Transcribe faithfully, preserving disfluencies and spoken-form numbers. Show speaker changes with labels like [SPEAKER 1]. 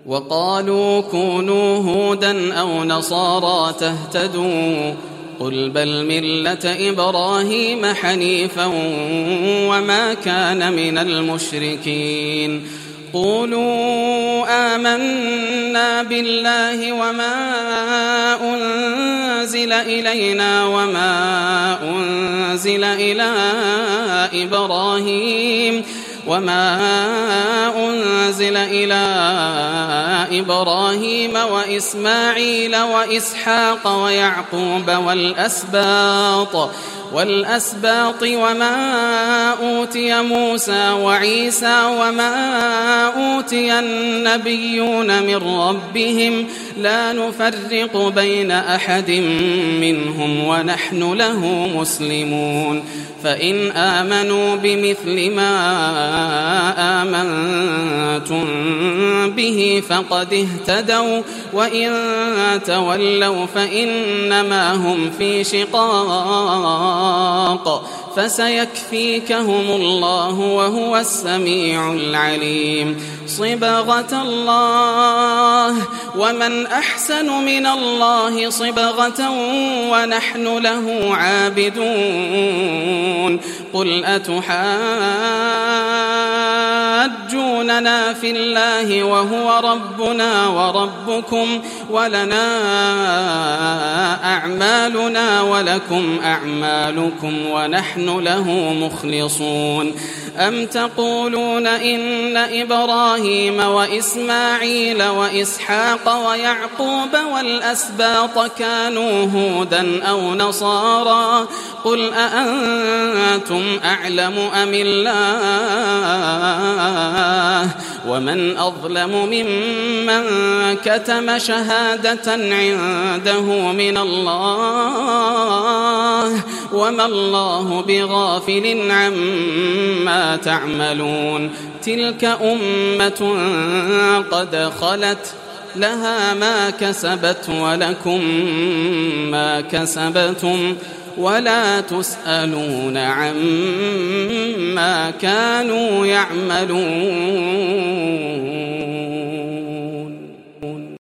[SPEAKER 1] وقالوا كونوا هودا أو نصارى تهتدوا قل بل ملة إبراهيم حنيفا وما كان من المشركين قولوا آمنا بالله وما أنزل إلينا وما أنزل إلى إبراهيم وما أنزل إلى إبراهيم وإسماعيل وإسحاق ويعقوب والأسباط والأسباط وما أوتي موسى وعيسى وما أوتي النبيون من ربهم لا نفرق بين أحد منهم ونحن له مسلمون فإن آمنوا بمثل ما آمنتم به فقد اهتدوا وإن تولوا فإنما هم في شقاق فسيكفيكهم الله وهو السميع العليم صبغة الله ومن أحسن من الله صبغة ونحن له عابدون قل أتحاجوننا في الله وهو ربنا وربكم ولنا أعمالنا ولكم أعمالكم ونحن له مخلصون أم تقولون إن إبراهيم وإسماعيل وإسحاق ويعقوب والأسباط كانوا هودا أو نصارى قل أأنتم أعلم أم الله ومن أظلم ممن كتم شهادة عنده من الله وما الله بغافل عما تعملون تلك أمة قد خلت لها ما كسبت ولكم ما كسبتم ولا تسألون عما كانوا يعملون.